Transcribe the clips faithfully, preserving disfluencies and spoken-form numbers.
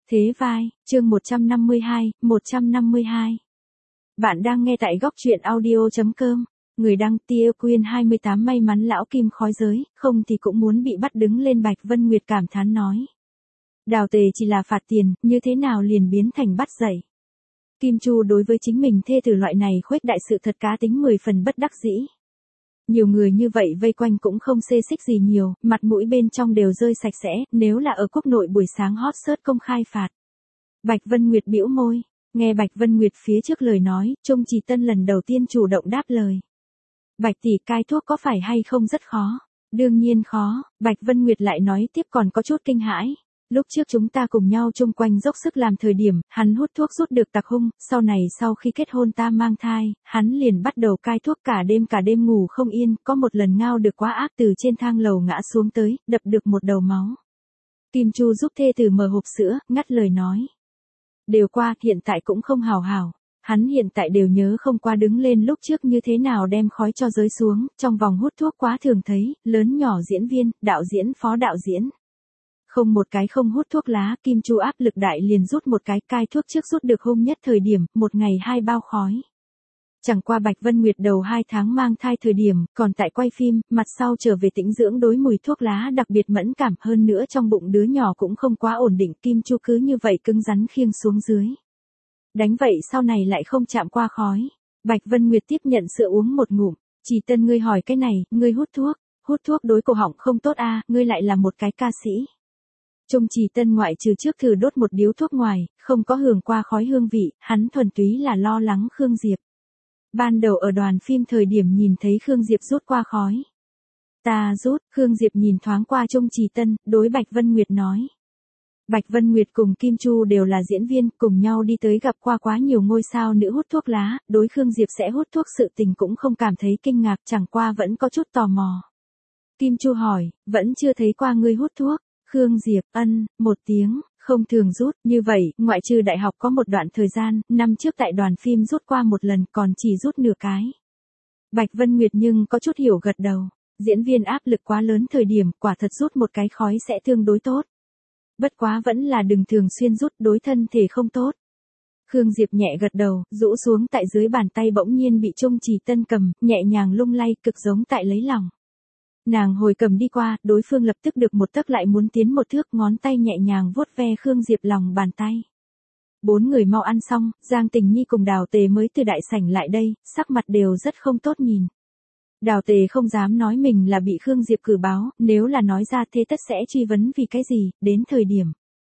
Thế vai, chương một trăm năm mươi hai, một trăm năm mươi hai. Bạn đang nghe tại góc truyện audio.com, người đăng Tia Quyên hai mươi tám may mắn lão kim khói giới, không thì cũng muốn bị bắt đứng lên. Bạch Vân Nguyệt cảm thán nói. Đào tề chỉ là phạt tiền, như thế nào liền biến thành bắt dạy. Kim Chu đối với chính mình thê tử loại này khuếch đại sự thật cá tính mười phần bất đắc dĩ. Nhiều người như vậy vây quanh cũng không xê xích gì nhiều, mặt mũi bên trong đều rơi sạch sẽ, nếu là ở quốc nội buổi sáng hot search công khai phạt. Bạch Vân Nguyệt bĩu môi, nghe Bạch Vân Nguyệt phía trước lời nói, Trung Trì Tân lần đầu tiên chủ động đáp lời. Bạch tỷ, cai thuốc có phải hay không rất khó? Đương nhiên khó, Bạch Vân Nguyệt lại nói tiếp còn có chút kinh hãi. Lúc trước chúng ta cùng nhau chung quanh dốc sức làm thời điểm, hắn hút thuốc rút được tặc hung, sau này sau khi kết hôn ta mang thai, hắn liền bắt đầu cai thuốc cả đêm cả đêm ngủ không yên, có một lần ngao được quá ác từ trên thang lầu ngã xuống tới, đập được một đầu máu. Kim Chu giúp thê tử mở hộp sữa, ngắt lời nói. Đều qua, hiện tại cũng không hào hào. Hắn hiện tại đều nhớ không qua đứng lên lúc trước như thế nào đem khói cho rơi xuống, trong vòng hút thuốc quá thường thấy, lớn nhỏ diễn viên, đạo diễn phó đạo diễn. Không một cái không hút thuốc lá, Kim Chu áp lực đại liền rút một cái, cai thuốc trước rút được hung nhất thời điểm, một ngày hai bao khói. Chẳng qua Bạch Vân Nguyệt đầu hai tháng mang thai thời điểm, còn tại quay phim, mặt sau trở về tĩnh dưỡng đối mùi thuốc lá đặc biệt mẫn cảm, hơn nữa trong bụng đứa nhỏ cũng không quá ổn định, Kim Chu cứ như vậy cứng rắn khiêng xuống dưới. Đánh vậy sau này lại không chạm qua khói. Bạch Vân Nguyệt tiếp nhận sữa uống một ngụm, Trì Tân ngươi hỏi cái này, ngươi hút thuốc, hút thuốc đối cổ họng không tốt a, ngươi lại là một cái ca sĩ. Trung Trì Tân ngoại trừ trước thử đốt một điếu thuốc ngoài, không có hưởng qua khói hương vị, hắn thuần túy là lo lắng Khương Diệp. Ban đầu ở đoàn phim thời điểm nhìn thấy Khương Diệp rút qua khói. Ta rút, Khương Diệp nhìn thoáng qua Trung Trì Tân, đối Bạch Vân Nguyệt nói. Bạch Vân Nguyệt cùng Kim Chu đều là diễn viên, cùng nhau đi tới gặp qua quá nhiều ngôi sao nữ hút thuốc lá, đối Khương Diệp sẽ hút thuốc sự tình cũng không cảm thấy kinh ngạc, chẳng qua vẫn có chút tò mò. Kim Chu hỏi, vẫn chưa thấy qua ngươi hút thuốc. Khương Diệp, ân, một tiếng, không thường rút, như vậy, ngoại trừ đại học có một đoạn thời gian, năm trước tại đoàn phim rút qua một lần còn chỉ rút nửa cái. Bạch Vân Nguyệt nhưng có chút hiểu gật đầu, diễn viên áp lực quá lớn thời điểm, quả thật rút một cái khói sẽ tương đối tốt. Bất quá vẫn là đừng thường xuyên rút, đối thân thể không tốt. Khương Diệp nhẹ gật đầu, rũ xuống tại dưới bàn tay bỗng nhiên bị Trung Trì Tân cầm, nhẹ nhàng lung lay, cực giống tại lấy lòng. Nàng hồi cầm đi qua, đối phương lập tức được một tấc lại muốn tiến một thước, ngón tay nhẹ nhàng vuốt ve Khương Diệp lòng bàn tay. Bốn người mau ăn xong, Giang Tình Nhi cùng Đào Tề mới từ đại sảnh lại đây, sắc mặt đều rất không tốt nhìn. Đào Tề không dám nói mình là bị Khương Diệp cử báo, nếu là nói ra thế tất sẽ truy vấn vì cái gì, đến thời điểm.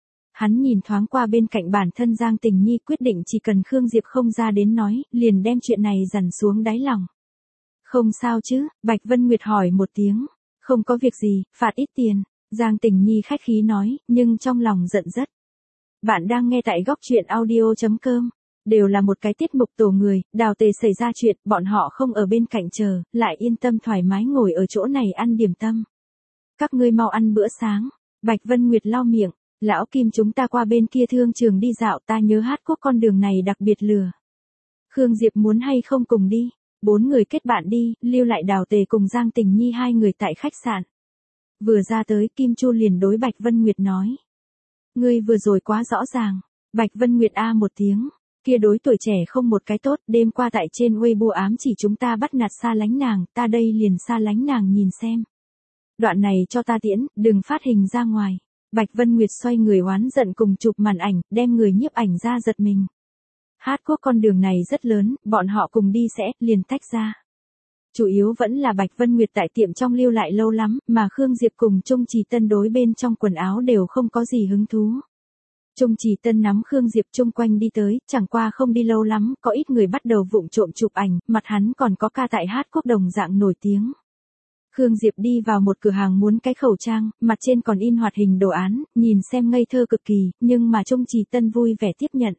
Hắn nhìn thoáng qua bên cạnh bản thân Giang Tình Nhi, quyết định chỉ cần Khương Diệp không ra đến nói, liền đem chuyện này dằn xuống đáy lòng. Không sao chứ, Bạch Vân Nguyệt hỏi một tiếng. Không có việc gì, phạt ít tiền. Giang Tình Nhi khách khí nói, nhưng trong lòng giận rất. Bạn đang nghe tại góc truyện audio.com. Đều là một cái tiết mục tổ người, Đào Tề xảy ra chuyện, bọn họ không ở bên cạnh chờ, lại yên tâm thoải mái ngồi ở chỗ này ăn điểm tâm. Các ngươi mau ăn bữa sáng. Bạch Vân Nguyệt lau miệng. Lão Kim chúng ta qua bên kia thương trường đi dạo, ta nhớ hát quốc con đường này đặc biệt lừa. Khương Diệp muốn hay không cùng đi? Bốn người kết bạn đi, lưu lại Đào Tề cùng Giang Tình Nhi hai người tại khách sạn. Vừa ra tới, Kim Chu liền đối Bạch Vân Nguyệt nói. Ngươi vừa rồi quá rõ ràng. Bạch Vân Nguyệt a một tiếng. Kia đối tuổi trẻ không một cái tốt, đêm qua tại trên Weibo ám chỉ chúng ta bắt nạt xa lánh nàng, ta đây liền xa lánh nàng nhìn xem. Đoạn này cho ta tiễn, đừng phát hình ra ngoài. Bạch Vân Nguyệt xoay người oán giận cùng chụp màn ảnh, đem người nhiếp ảnh ra giật mình. Hát quốc con đường này rất lớn, bọn họ cùng đi sẽ, liền tách ra. Chủ yếu vẫn là Bạch Vân Nguyệt tại tiệm trong lưu lại lâu lắm, mà Khương Diệp cùng Trung Trì Tân đối bên trong quần áo đều không có gì hứng thú. Trung Trì Tân nắm Khương Diệp chung quanh đi tới, chẳng qua không đi lâu lắm, có ít người bắt đầu vụng trộm chụp ảnh, mặt hắn còn có ca tại hát quốc đồng dạng nổi tiếng. Khương Diệp đi vào một cửa hàng muốn cái khẩu trang, mặt trên còn in hoạt hình đồ án, nhìn xem ngây thơ cực kỳ, nhưng mà Trung Trì Tân vui vẻ tiếp nhận.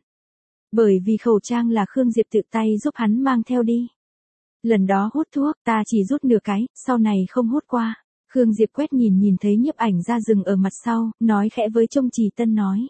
Bởi vì khẩu trang là Khương Diệp tự tay giúp hắn mang theo đi. Lần đó hút thuốc, ta chỉ rút nửa cái, sau này không hút qua. Khương Diệp quét nhìn nhìn thấy nhiếp ảnh ra rừng ở mặt sau, nói khẽ với Trung Trì Tân nói.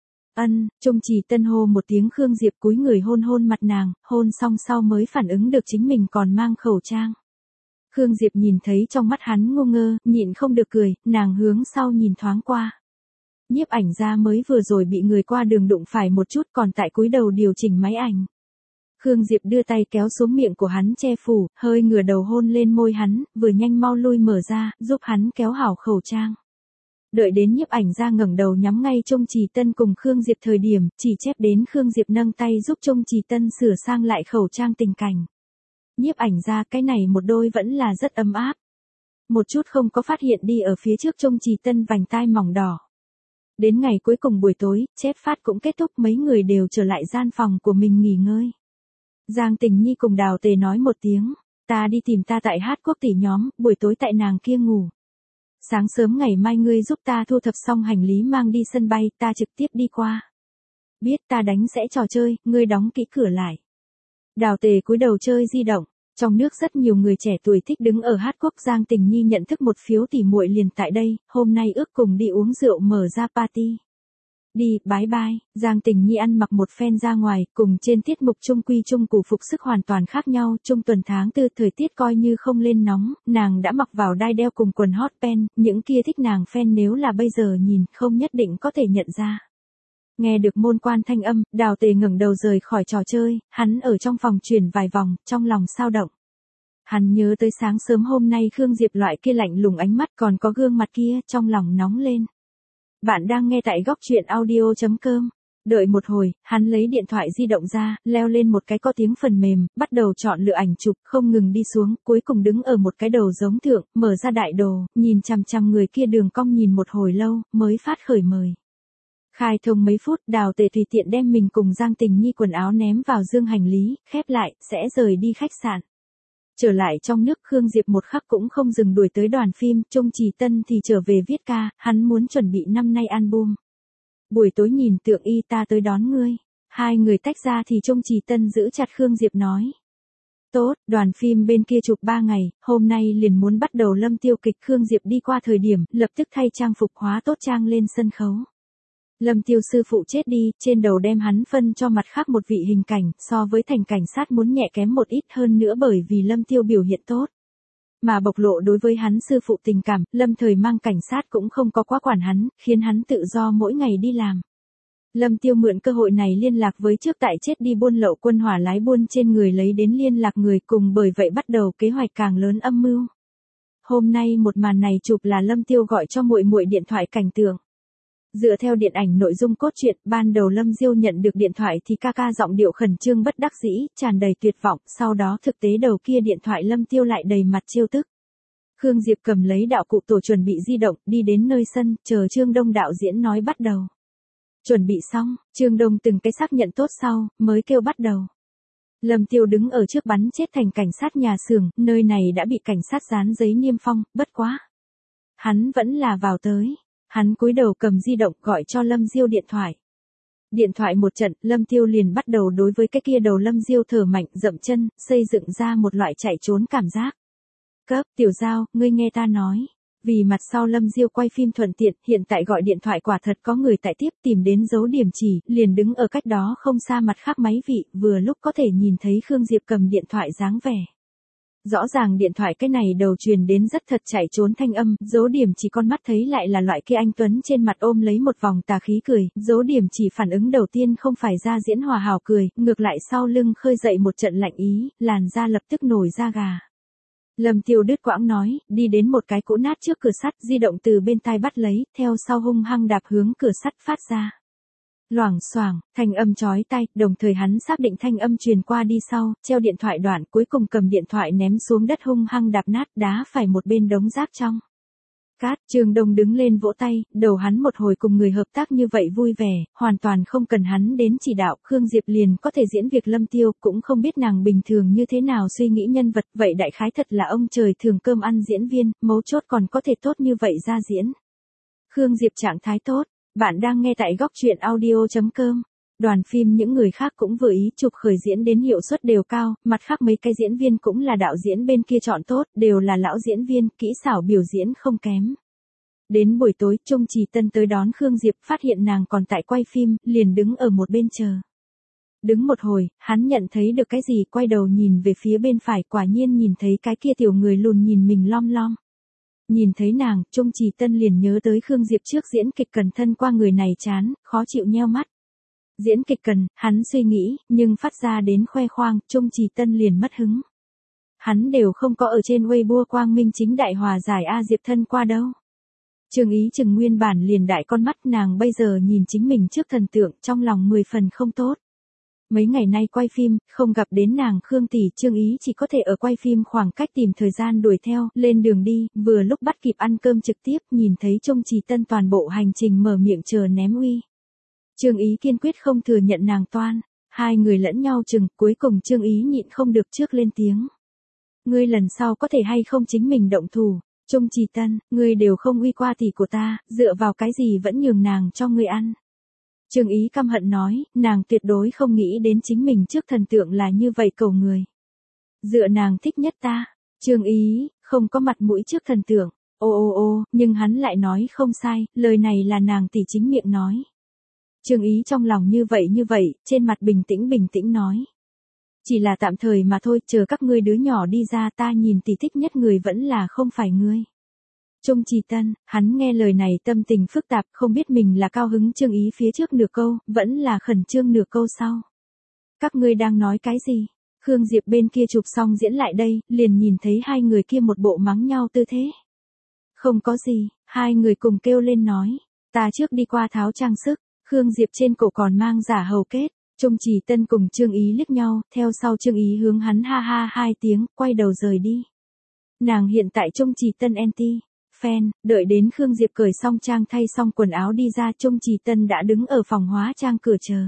Ân, Trung Trì Tân hô một tiếng, Khương Diệp cúi người hôn hôn mặt nàng, hôn xong sau mới phản ứng được chính mình còn mang khẩu trang. Khương Diệp nhìn thấy trong mắt hắn ngu ngơ, nhịn không được cười, nàng hướng sau nhìn thoáng qua. Nhiếp ảnh gia mới vừa rồi bị người qua đường đụng phải một chút còn tại cúi đầu điều chỉnh máy ảnh. Khương Diệp đưa tay kéo xuống miệng của hắn che phủ, hơi ngửa đầu hôn lên môi hắn, vừa nhanh mau lui mở ra, giúp hắn kéo hảo khẩu trang. Đợi đến nhiếp ảnh gia ngẩng đầu nhắm ngay Trung Trì Tân cùng Khương Diệp thời điểm, chỉ chép đến Khương Diệp nâng tay giúp Trung Trì Tân sửa sang lại khẩu trang tình cảnh. Nhiếp ảnh gia cái này một đôi vẫn là rất ấm áp. Một chút không có phát hiện đi ở phía trước Trung Trì Tân vành tai mỏng đỏ. Đến ngày cuối cùng buổi tối, chép phát cũng kết thúc mấy người đều trở lại gian phòng của mình nghỉ ngơi. Giang Tình Nhi cùng Đào Tề nói một tiếng, ta đi tìm ta tại Hát Quốc tỷ nhóm, buổi tối tại nàng kia ngủ. Sáng sớm ngày mai ngươi giúp ta thu thập xong hành lý mang đi sân bay, ta trực tiếp đi qua. Biết ta đánh sẽ trò chơi, ngươi đóng kỹ cửa lại. Đào Tề cúi đầu chơi di động, trong nước rất nhiều người trẻ tuổi thích đứng ở Hát Quốc. Giang Tình Nhi nhận thức một phiếu tỉ muội liền tại đây, hôm nay ước cùng đi uống rượu mở ra party. Đi, bái bai, Giang Tình Nhi ăn mặc một phen ra ngoài, cùng trên tiết mục trung quy trung cụ phục sức hoàn toàn khác nhau. Trung tuần tháng tư thời tiết coi như không lên nóng, nàng đã mặc vào đai đeo cùng quần hot pen, những kia thích nàng fan nếu là bây giờ nhìn không nhất định có thể nhận ra. Nghe được môn quan thanh âm, Đào Tề ngẩng đầu rời khỏi trò chơi, hắn ở trong phòng chuyển vài vòng, trong lòng sao động. Hắn nhớ tới sáng sớm hôm nay Khương Diệp loại kia lạnh lùng ánh mắt còn có gương mặt kia, trong lòng nóng lên. Bạn đang nghe tại góc truyện audio chấm com. Đợi một hồi, hắn lấy điện thoại di động ra, leo lên một cái có tiếng phần mềm, bắt đầu chọn lựa ảnh chụp, không ngừng đi xuống, cuối cùng đứng ở một cái đầu giống thượng, mở ra đại đồ, nhìn chằm chằm người kia đường cong nhìn một hồi lâu, mới phát khởi mời. Khai thông mấy phút, Đào Tề tùy tiện đem mình cùng Giang Tình Nhi quần áo ném vào dương hành lý, khép lại, sẽ rời đi khách sạn. Trở lại trong nước, Khương Diệp một khắc cũng không dừng đuổi tới đoàn phim, Trung Trì Tân thì trở về viết ca, hắn muốn chuẩn bị năm nay album. Buổi tối nhìn Tượng Y ta tới đón ngươi. Hai người tách ra thì Trung Trì Tân giữ chặt Khương Diệp nói. Tốt, đoàn phim bên kia chụp ba ngày, hôm nay liền muốn bắt đầu Lâm Tiêu kịch. Khương Diệp đi qua thời điểm, lập tức thay trang phục hóa tốt trang lên sân khấu. Lâm Tiêu sư phụ chết đi, trên đầu đem hắn phân cho mặt khác một vị hình cảnh, so với thành cảnh sát muốn nhẹ kém một ít hơn nữa bởi vì Lâm Tiêu biểu hiện tốt. Mà bộc lộ đối với hắn sư phụ tình cảm, Lâm thời mang cảnh sát cũng không có quá quản hắn, khiến hắn tự do mỗi ngày đi làm. Lâm Tiêu mượn cơ hội này liên lạc với trước tại chết đi buôn lậu quân hỏa lái buôn trên người lấy đến liên lạc người cùng bởi vậy bắt đầu kế hoạch càng lớn âm mưu. Hôm nay một màn này chụp là Lâm Tiêu gọi cho muội muội điện thoại cảnh tượng. Dựa theo điện ảnh nội dung cốt truyện, ban đầu Lâm Diêu nhận được điện thoại thì ca ca giọng điệu khẩn trương bất đắc dĩ, tràn đầy tuyệt vọng, sau đó thực tế đầu kia điện thoại Lâm Tiêu lại đầy mặt trêu tức. Khương Diệp cầm lấy đạo cụ tổ chuẩn bị di động, đi đến nơi sân, chờ Trương Đông đạo diễn nói bắt đầu. Chuẩn bị xong, Trương Đông từng cái xác nhận tốt sau, mới kêu bắt đầu. Lâm Tiêu đứng ở trước bắn chết thành cảnh sát nhà xưởng, nơi này đã bị cảnh sát dán giấy niêm phong, bất quá. Hắn vẫn là vào tới. Hắn cúi đầu cầm di động gọi cho Lâm Diêu điện thoại. Điện thoại một trận, Lâm Tiêu liền bắt đầu đối với cái kia đầu Lâm Diêu thở mạnh, dậm chân, xây dựng ra một loại chạy trốn cảm giác. Cấp, Tiểu Giao, ngươi nghe ta nói. Vì mặt sau Lâm Diêu quay phim thuận tiện, hiện tại gọi điện thoại quả thật có người tại tiếp tìm đến dấu điểm chỉ, liền đứng ở cách đó không xa mặt khác máy vị, vừa lúc có thể nhìn thấy Khương Diệp cầm điện thoại dáng vẻ. Rõ ràng điện thoại cái này đầu truyền đến rất thật chạy trốn thanh âm, dấu điểm chỉ con mắt thấy lại là loại kia anh Tuấn trên mặt ôm lấy một vòng tà khí cười, dấu điểm chỉ phản ứng đầu tiên không phải ra diễn hòa hảo cười, ngược lại sau lưng khơi dậy một trận lạnh ý, làn da lập tức nổi da gà. Lâm Tiêu đứt quãng nói, đi đến một cái cũ nát trước cửa sắt, di động từ bên tai bắt lấy, theo sau hung hăng đạp hướng cửa sắt phát ra. Loảng xoảng, thanh âm chói tai, đồng thời hắn xác định thanh âm truyền qua đi sau, treo điện thoại đoạn, cuối cùng cầm điện thoại ném xuống đất hung hăng đạp nát, đá phải một bên đống rác trong. Cát, Trương Đông đứng lên vỗ tay, đầu hắn một hồi cùng người hợp tác như vậy vui vẻ, hoàn toàn không cần hắn đến chỉ đạo, Khương Diệp liền có thể diễn việc Lâm Tiêu, cũng không biết nàng bình thường như thế nào suy nghĩ nhân vật, vậy đại khái thật là ông trời thường cơm ăn diễn viên, mấu chốt còn có thể tốt như vậy ra diễn. Khương Diệp trạng thái tốt. Bạn đang nghe tại góc truyện audio chấm com. Đoàn phim những người khác cũng vừa ý chụp khởi diễn đến hiệu suất đều cao, mặt khác mấy cái diễn viên cũng là đạo diễn bên kia chọn tốt, đều là lão diễn viên, kỹ xảo biểu diễn không kém. Đến buổi tối, Trung Trì Tân tới đón Khương Diệp, phát hiện nàng còn tại quay phim, liền đứng ở một bên chờ. Đứng một hồi, hắn nhận thấy được cái gì, quay đầu nhìn về phía bên phải, quả nhiên nhìn thấy cái kia tiểu người lùn nhìn mình lom lom. Nhìn thấy nàng, Trung Trì Tân liền nhớ tới Khương Diệp trước diễn kịch Cần thân qua người này chán, khó chịu nheo mắt. Diễn kịch Cần, hắn suy nghĩ, nhưng phát ra đến khoe khoang, Trung Trì Tân liền mất hứng. Hắn đều không có ở trên Weibo quang minh chính đại hòa giải A Diệp thân qua đâu. Trương Ý Chừng nguyên bản liền đại con mắt, nàng bây giờ nhìn chính mình trước thần tượng, trong lòng mười phần không tốt. Mấy ngày nay quay phim, không gặp đến nàng Khương tỷ, Trương Ý chỉ có thể ở quay phim khoảng cách tìm thời gian đuổi theo, lên đường đi, vừa lúc bắt kịp ăn cơm trực tiếp, nhìn thấy Trung Trì Tân toàn bộ hành trình mở miệng chờ ném uy. Trương Ý kiên quyết không thừa nhận nàng toan, hai người lẫn nhau chừng, cuối cùng Trương Ý nhịn không được trước lên tiếng. Ngươi lần sau có thể hay không chính mình động thủ, Trung Trì Tân, ngươi đều không uy qua tỷ của ta, dựa vào cái gì vẫn nhường nàng cho ngươi ăn. Trương Ý căm hận nói, nàng tuyệt đối không nghĩ đến chính mình trước thần tượng là như vậy cầu người. Dựa nàng thích nhất ta, Trương Ý, không có mặt mũi trước thần tượng, ô ô ô, nhưng hắn lại nói không sai, lời này là nàng tỷ chính miệng nói. Trương Ý trong lòng như vậy như vậy, trên mặt bình tĩnh bình tĩnh nói. Chỉ là tạm thời mà thôi, chờ các ngươi đứa nhỏ đi ra ta nhìn tỷ thích nhất người vẫn là không phải ngươi. Trung Trì Tân, hắn nghe lời này tâm tình phức tạp, không biết mình là cao hứng Trương Ý phía trước nửa câu, vẫn là khẩn trương nửa câu sau. Các ngươi đang nói cái gì? Khương Diệp bên kia chụp xong diễn lại đây, liền nhìn thấy hai người kia một bộ mắng nhau tư thế. Không có gì, hai người cùng kêu lên nói. Ta trước đi qua tháo trang sức, Khương Diệp trên cổ còn mang giả hầu kết. Trung Trì Tân cùng Trương Ý liếc nhau, theo sau Trương Ý hướng hắn ha ha hai tiếng, quay đầu rời đi. Nàng hiện tại Trung Trì Tân anti fan, đợi đến Khương Diệp cởi xong trang thay xong quần áo đi ra, Trung Trì Tân đã đứng ở phòng hóa trang cửa chờ.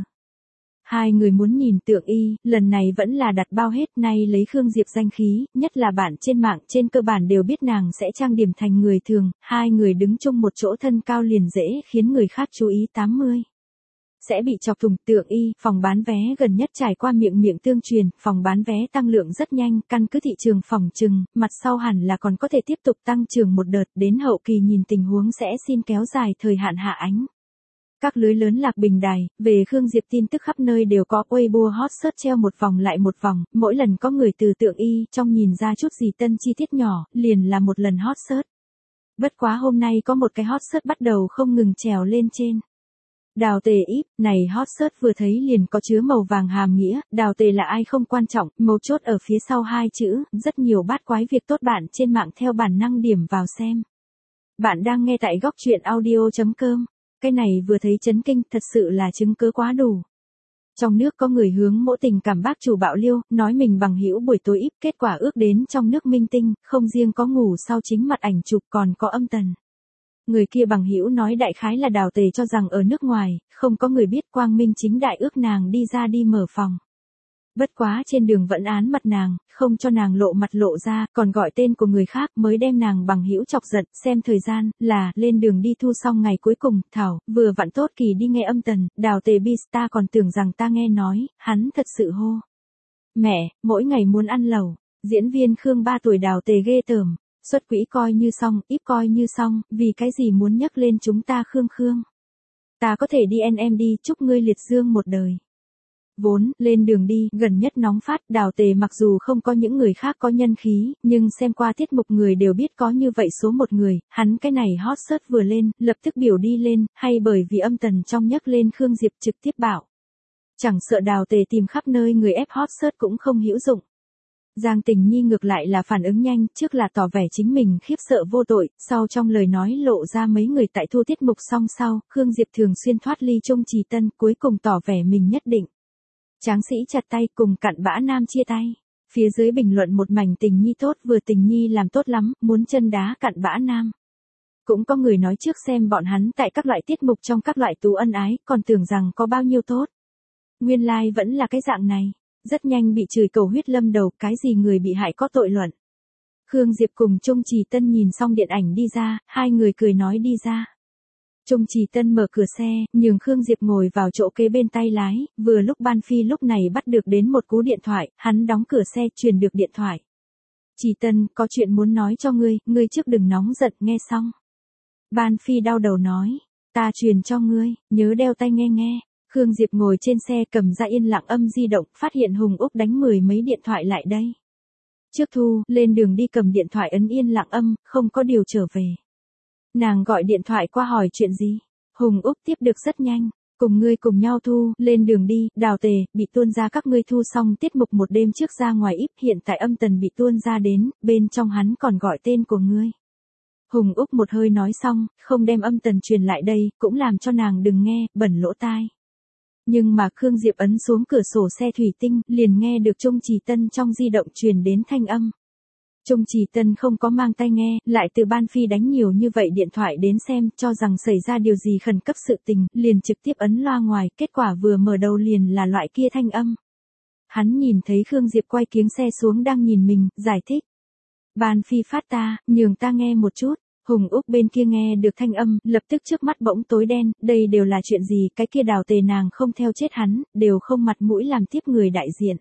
Hai người muốn nhìn Tượng Y, lần này vẫn là đặt bao hết, nay lấy Khương Diệp danh khí, nhất là bạn trên mạng trên cơ bản đều biết nàng sẽ trang điểm thành người thường, hai người đứng chung một chỗ thân cao liền dễ khiến người khác chú ý tám mươi. Sẽ bị chọc thủng. Tượng Y, phòng bán vé gần nhất trải qua miệng miệng tương truyền, phòng bán vé tăng lượng rất nhanh, căn cứ thị trường phòng trừng, mặt sau hẳn là còn có thể tiếp tục tăng trưởng một đợt, đến hậu kỳ nhìn tình huống sẽ xin kéo dài thời hạn hạ ánh. Các lưới lớn lạc bình đài, về Khương Diệp tin tức khắp nơi đều có Weibo hot search treo một vòng lại một vòng, mỗi lần có người từ Tượng Y trong nhìn ra chút gì tân chi tiết nhỏ, liền là một lần hot search. Bất quá hôm nay có một cái hot search bắt đầu không ngừng trèo lên trên. Đào Tề íp, này hot search vừa thấy liền có chứa màu vàng hàm nghĩa, Đào Tề là ai không quan trọng, mấu chốt ở phía sau hai chữ, rất nhiều bát quái việc tốt bạn trên mạng theo bản năng điểm vào xem. Bạn đang nghe tại góc truyện audio chấm com, cái này vừa thấy chấn kinh, thật sự là chứng cứ quá đủ. Trong nước có người hướng mỗ tình cảm bác chủ bạo liêu, nói mình bằng hữu buổi tối íp, kết quả ước đến trong nước minh tinh, không riêng có ngủ sau chính mặt ảnh chụp còn có âm tần. Người kia bằng hữu nói đại khái là Đào Tề cho rằng ở nước ngoài, không có người biết quang minh chính đại ước nàng đi ra đi mở phòng. Bất quá trên đường vẫn án mặt nàng, không cho nàng lộ mặt lộ ra, còn gọi tên của người khác mới đem nàng bằng hữu chọc giận, xem thời gian, là, lên đường đi thu xong ngày cuối cùng, thảo, vừa vặn tốt kỳ đi nghe âm tần, Đào Tề Bista còn tưởng rằng ta nghe nói, hắn thật sự hô. Mẹ, mỗi ngày muốn ăn lẩu, diễn viên Khương ba tuổi Đào Tề ghê tởm. Xuất quỹ coi như xong, íp coi như xong, vì cái gì muốn nhắc lên chúng ta Khương Khương. Ta có thể đi en em đi, chúc ngươi liệt dương một đời. Vốn, lên đường đi, gần nhất nóng phát, Đào Tề mặc dù không có những người khác có nhân khí, nhưng xem qua tiết mục người đều biết có như vậy số một người, hắn cái này hot search vừa lên, lập tức biểu đi lên, hay bởi vì âm tần trong nhắc lên Khương Diệp trực tiếp bảo. Chẳng sợ Đào Tề tìm khắp nơi người ép hot search cũng không hữu dụng. Giang Tình Nhi ngược lại là phản ứng nhanh, trước là tỏ vẻ chính mình khiếp sợ vô tội, sau trong lời nói lộ ra mấy người tại thu tiết mục xong sau, Khương Diệp thường xuyên thoát ly Trung Trì Tân, cuối cùng tỏ vẻ mình nhất định. Tráng sĩ chặt tay cùng cặn bã nam chia tay. Phía dưới bình luận một mảnh Tình Nhi tốt, vừa Tình Nhi làm tốt lắm, muốn chân đá cặn bã nam. Cũng có người nói trước xem bọn hắn tại các loại tiết mục trong các loại tú ân ái, còn tưởng rằng có bao nhiêu tốt. Nguyên lai like vẫn là cái dạng này. Rất nhanh bị chửi cầu huyết lâm đầu, cái gì người bị hại có tội luận. Khương Diệp cùng Trung Trì Tân nhìn xong điện ảnh đi ra, hai người cười nói đi ra. Trung Trì Tân mở cửa xe, nhường Khương Diệp ngồi vào chỗ kế bên tay lái, vừa lúc Ban Phi lúc này bắt được đến một cú điện thoại, hắn đóng cửa xe truyền được điện thoại. Trì Tân, có chuyện muốn nói cho ngươi, ngươi trước đừng nóng giận, nghe xong. Ban Phi đau đầu nói, ta truyền cho ngươi, nhớ đeo tai nghe nghe. Khương Diệp ngồi trên xe cầm ra yên lặng âm di động, phát hiện Hùng Úc đánh mười mấy điện thoại lại đây. Trước thu, lên đường đi cầm điện thoại ấn yên lặng âm, không có điều trở về. Nàng gọi điện thoại qua hỏi chuyện gì. Hùng Úc tiếp được rất nhanh. Cùng ngươi cùng nhau thu, lên đường đi, Đào Tề, bị tuôn ra các ngươi thu xong tiết mục một đêm trước ra ngoài íp, hiện tại âm tần bị tuôn ra đến, bên trong hắn còn gọi tên của ngươi. Hùng Úc một hơi nói xong, không đem âm tần truyền lại đây, cũng làm cho nàng đừng nghe, bẩn lỗ tai. Nhưng mà Khương Diệp ấn xuống cửa sổ xe thủy tinh, liền nghe được Trung Trì Tân trong di động truyền đến thanh âm. Trung Trì Tân không có mang tai nghe, lại từ Ban Phi đánh nhiều như vậy điện thoại đến xem, cho rằng xảy ra điều gì khẩn cấp sự tình, liền trực tiếp ấn loa ngoài, kết quả vừa mở đầu liền là loại kia thanh âm. Hắn nhìn thấy Khương Diệp quay kiếng xe xuống đang nhìn mình, giải thích. Ban Phi phát ta, nhường ta nghe một chút. Hùng Úc bên kia nghe được thanh âm, lập tức trước mắt bỗng tối đen, đây đều là chuyện gì, cái kia Đào Tề nàng không theo chết hắn, đều không mặt mũi làm tiếp người đại diện.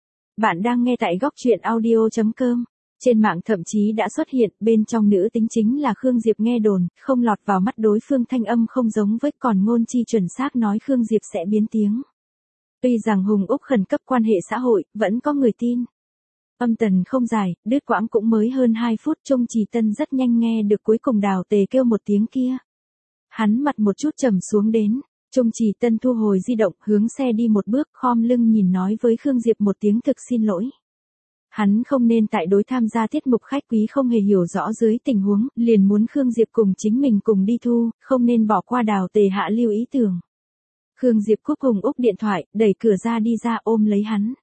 Bạn đang nghe tại góc truyện audio chấm com. Trên mạng thậm chí đã xuất hiện, bên trong nữ tính chính là Khương Diệp nghe đồn, không lọt vào mắt đối phương thanh âm không giống với, còn ngôn chi chuẩn xác nói Khương Diệp sẽ biến tiếng. Tuy rằng Hùng Úc khẩn cấp quan hệ xã hội, vẫn có người tin. Âm tần không dài, đứt quãng cũng mới hơn hai phút, Trung Trì Tân rất nhanh nghe được cuối cùng Đào Tề kêu một tiếng kia. Hắn mặt một chút trầm xuống đến, Trung Trì Tân thu hồi di động, hướng xe đi một bước, khom lưng nhìn nói với Khương Diệp một tiếng thực xin lỗi. Hắn không nên tại đối tham gia tiết mục khách quý không hề hiểu rõ dưới tình huống, liền muốn Khương Diệp cùng chính mình cùng đi thu, không nên bỏ qua Đào Tề hạ lưu ý tưởng. Khương Diệp cúp Hùng Úc điện thoại, đẩy cửa ra đi ra ôm lấy hắn.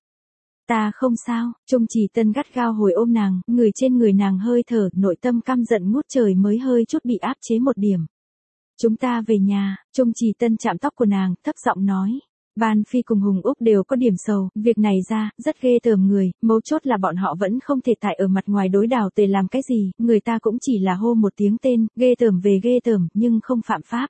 Ta không sao, Trung Trì Tân gắt gao hồi ôm nàng, người trên người nàng hơi thở, nội tâm căm giận ngút trời mới hơi chút bị áp chế một điểm. Chúng ta về nhà, Trung Trì Tân chạm tóc của nàng, thấp giọng nói. Ban Phi cùng Hùng Úc đều có điểm sầu, việc này ra, rất ghê tởm người, mấu chốt là bọn họ vẫn không thể tại ở mặt ngoài đối Đào Tề làm cái gì, người ta cũng chỉ là hô một tiếng tên, ghê tởm về ghê tởm, nhưng không phạm pháp.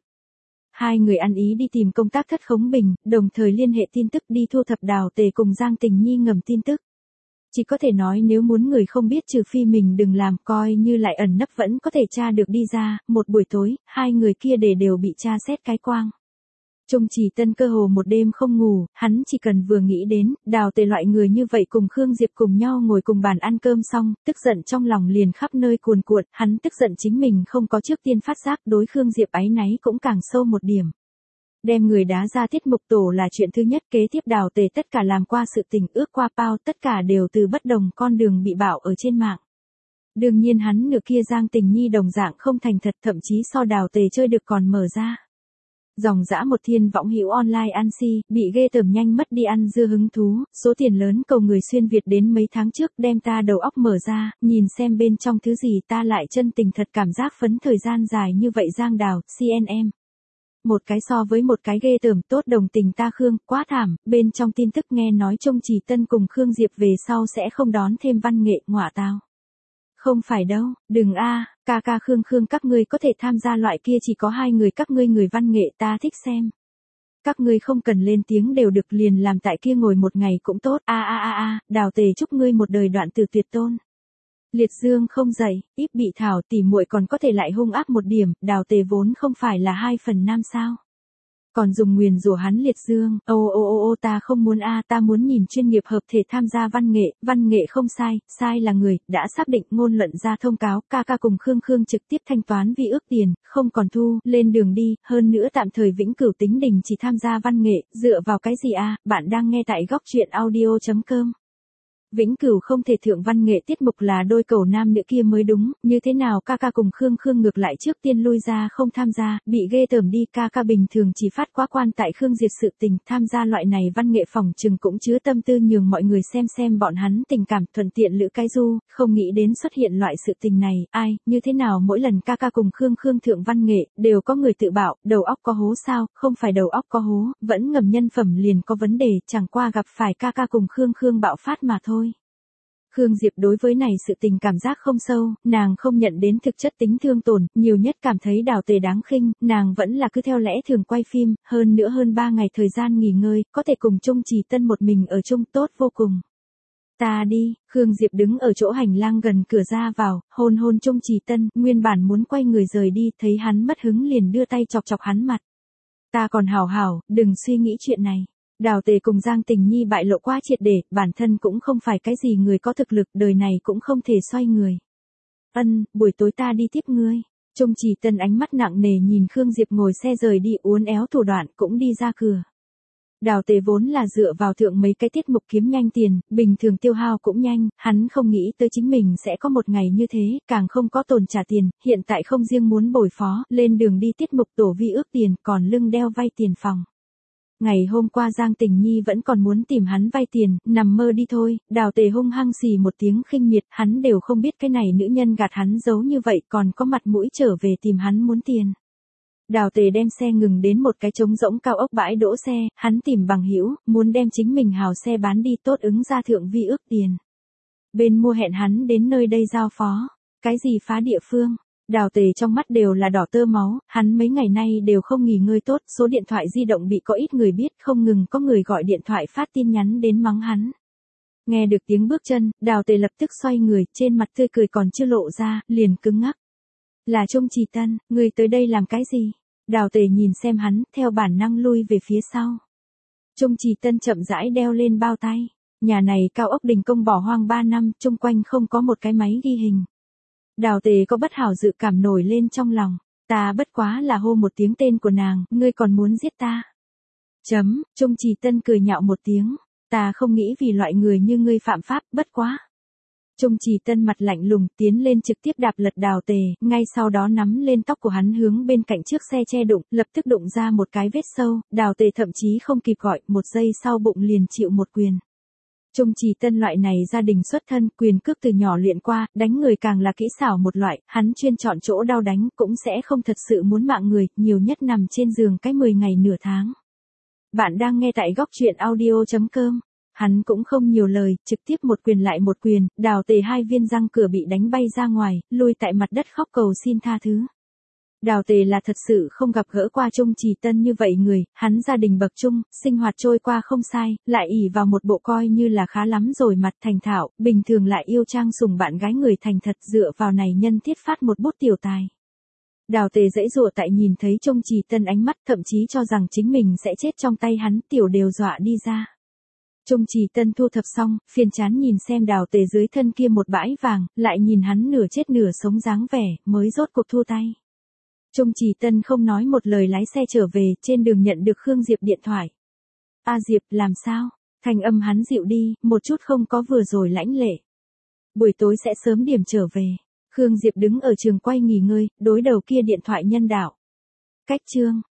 Hai người ăn ý đi tìm công tác Thất Khống Bình, đồng thời liên hệ tin tức đi thu thập Đào Tề cùng Giang Tình Nhi ngầm tin tức. Chỉ có thể nói nếu muốn người không biết trừ phi mình đừng làm, coi như lại ẩn nấp vẫn có thể tra được đi ra, một buổi tối, hai người kia để đều bị tra xét cái quang. Trung Trì Tân cơ hồ một đêm không ngủ, hắn chỉ cần vừa nghĩ đến, Đào Tề loại người như vậy cùng Khương Diệp cùng nhau ngồi cùng bàn ăn cơm xong, tức giận trong lòng liền khắp nơi cuồn cuộn, hắn tức giận chính mình không có trước tiên phát giác, đối Khương Diệp áy náy cũng càng sâu một điểm. Đem người đá ra tiết mục tổ là chuyện thứ nhất, kế tiếp Đào Tề tất cả làm qua sự tình ước qua bao, tất cả đều từ bất đồng con đường bị bạo ở trên mạng. Đương nhiên hắn nửa kia Giang Tình Nhi đồng dạng không thành thật, thậm chí so Đào Tề chơi được còn mở ra. Dòng dã một thiên võng hữu online ăn si, bị ghê tởm nhanh mất đi ăn dưa hứng thú, số tiền lớn cầu người xuyên Việt đến mấy tháng trước đem ta đầu óc mở ra, nhìn xem bên trong thứ gì ta lại chân tình thật cảm giác phấn thời gian dài như vậy Giang Đào, xê en em. Một cái so với một cái ghê tởm, tốt đồng tình ta Khương, quá thảm, bên trong tin tức nghe nói Trung Trì Tân cùng Khương Diệp về sau sẽ không đón thêm văn nghệ, ngọa tao. Không phải đâu, đừng a, ca ca Khương Khương các ngươi có thể tham gia loại kia chỉ có hai người các ngươi người văn nghệ ta thích xem. Các ngươi không cần lên tiếng đều được liền làm tại kia ngồi một ngày cũng tốt, a a a a, Đào Tề chúc ngươi một đời đoạn từ tuyệt tôn. Liệt dương không dậy, ít bị thảo tỉ muội còn có thể lại hung ác một điểm, Đào Tề vốn không phải là hai phần nam sao. Còn dùng nguyền rủa hắn liệt dương, ô ô ô ô ta không muốn a, ta muốn nhìn chuyên nghiệp hợp thể tham gia văn nghệ, văn nghệ không sai, sai là người, đã xác định ngôn luận ra thông cáo, ca ca cùng Khương Khương trực tiếp thanh toán vi ước tiền, không còn thu, lên đường đi, hơn nữa tạm thời vĩnh cửu tính đình chỉ tham gia văn nghệ, dựa vào cái gì a, bạn đang nghe tại góc truyện audio chấm com. Vĩnh cửu không thể thượng văn nghệ tiết mục là đôi cầu nam nữ kia mới đúng, như thế nào ca ca cùng Khương Khương ngược lại trước tiên lui ra không tham gia, bị ghê tởm đi, ca ca bình thường chỉ phát quá quan tại Khương Diệt sự tình, tham gia loại này văn nghệ phòng trừng cũng chứa tâm tư nhường mọi người xem xem bọn hắn tình cảm thuận tiện lữ cái du, không nghĩ đến xuất hiện loại sự tình này, ai, như thế nào mỗi lần ca ca cùng Khương Khương thượng văn nghệ, đều có người tự bảo, đầu óc có hố sao, không phải đầu óc có hố, vẫn ngầm nhân phẩm liền có vấn đề, chẳng qua gặp phải ca ca cùng Khương Khương bạo phát mà thôi. Khương Diệp đối với này sự tình cảm giác không sâu, nàng không nhận đến thực chất tính thương tổn, nhiều nhất cảm thấy Đào Tề đáng khinh, nàng vẫn là cứ theo lẽ thường quay phim, hơn nữa hơn ba ngày thời gian nghỉ ngơi, có thể cùng Trung Trì Tân một mình ở chung tốt vô cùng. Ta đi, Khương Diệp đứng ở chỗ hành lang gần cửa ra vào, hôn hôn Trung Trì Tân, nguyên bản muốn quay người rời đi, thấy hắn mất hứng liền đưa tay chọc chọc hắn mặt. Ta còn hảo hảo, đừng suy nghĩ chuyện này. Đào Tề cùng Giang Tình Nhi bại lộ quá triệt để, bản thân cũng không phải cái gì người có thực lực, đời này cũng không thể xoay người. Ân, buổi tối ta đi tiếp ngươi. Trung Trì Tân ánh mắt nặng nề nhìn Khương Diệp ngồi xe rời đi, uốn éo thủ đoạn cũng đi ra cửa. Đào Tề vốn là dựa vào thượng mấy cái tiết mục kiếm nhanh tiền, bình thường tiêu hao cũng nhanh, hắn không nghĩ tới chính mình sẽ có một ngày như thế, càng không có tồn trả tiền, hiện tại không riêng muốn bồi phó, lên đường đi tiết mục tổ vi ước tiền, còn lưng đeo vay tiền phòng. Ngày hôm qua Giang Tình Nhi vẫn còn muốn tìm hắn vay tiền, nằm mơ đi thôi. Đào Tề hung hăng xì một tiếng khinh miệt, hắn đều không biết cái này nữ nhân gạt hắn giấu như vậy còn có mặt mũi trở về tìm hắn muốn tiền. Đào Tề đem xe ngừng đến một cái trống rỗng cao ốc bãi đỗ xe, hắn tìm bằng hữu, muốn đem chính mình hào xe bán đi, tốt ứng ra thượng vi ước tiền. Bên mua hẹn hắn đến nơi đây giao phó. Cái gì phá địa phương? Đào Tề trong mắt đều là đỏ tơ máu, hắn mấy ngày nay đều không nghỉ ngơi tốt, số điện thoại di động bị có ít người biết, không ngừng có người gọi điện thoại phát tin nhắn đến mắng hắn. Nghe được tiếng bước chân, Đào Tề lập tức xoay người, trên mặt tươi cười còn chưa lộ ra, liền cứng ngắc. Là Trung Trì Tân, ngươi tới đây làm cái gì? Đào Tề nhìn xem hắn, theo bản năng lui về phía sau. Trung Trì Tân chậm rãi đeo lên bao tay. Nhà này cao ốc đình công bỏ hoang ba năm, chung quanh không có một cái máy ghi hình. Đào Tề có bất hảo dự cảm nổi lên trong lòng. Ta bất quá là hô một tiếng tên của nàng, ngươi còn muốn giết ta. Chấm, Trung Trì Tân cười nhạo một tiếng. Ta không nghĩ vì loại người như ngươi phạm pháp, bất quá. Trung Trì Tân mặt lạnh lùng tiến lên trực tiếp đạp lật Đào Tề, ngay sau đó nắm lên tóc của hắn hướng bên cạnh trước xe che đụng, lập tức đụng ra một cái vết sâu, Đào Tề thậm chí không kịp gọi, một giây sau bụng liền chịu một quyền. Trung Trì Tân loại này gia đình xuất thân, quyền cước từ nhỏ luyện qua, đánh người càng là kỹ xảo một loại, hắn chuyên chọn chỗ đau đánh, cũng sẽ không thật sự muốn mạng người, nhiều nhất nằm trên giường cái mười ngày nửa tháng. Bạn đang nghe tại góc truyện audio chấm com. Hắn cũng không nhiều lời, trực tiếp một quyền lại một quyền, Đào Tề hai viên răng cửa bị đánh bay ra ngoài, lui tại mặt đất khóc cầu xin tha thứ. Đào Tề là thật sự không gặp gỡ qua Trung Trì Tân như vậy người, hắn gia đình bậc trung, sinh hoạt trôi qua không sai, lại ỷ vào một bộ coi như là khá lắm rồi mặt thành thạo, bình thường lại yêu trang sủng bạn gái người thành thật, dựa vào này nhân thiết phát một bút tiểu tài. Đào Tề dãy dụa tại nhìn thấy Trung Trì Tân ánh mắt, thậm chí cho rằng chính mình sẽ chết trong tay hắn, tiểu đều dọa đi ra. Trung Trì Tân thu thập xong, phiền chán nhìn xem Đào Tề dưới thân kia một bãi vàng, lại nhìn hắn nửa chết nửa sống dáng vẻ, mới rốt cuộc thu tay. Trung Trì Tân không nói một lời lái xe trở về, trên đường nhận được Khương Diệp điện thoại. A Diệp, làm sao? Thanh âm hắn dịu đi, một chút không có vừa rồi lãnh lệ. Buổi tối sẽ sớm điểm trở về. Khương Diệp đứng ở trường quay nghỉ ngơi, đối đầu kia điện thoại nhân đạo. Cách chương.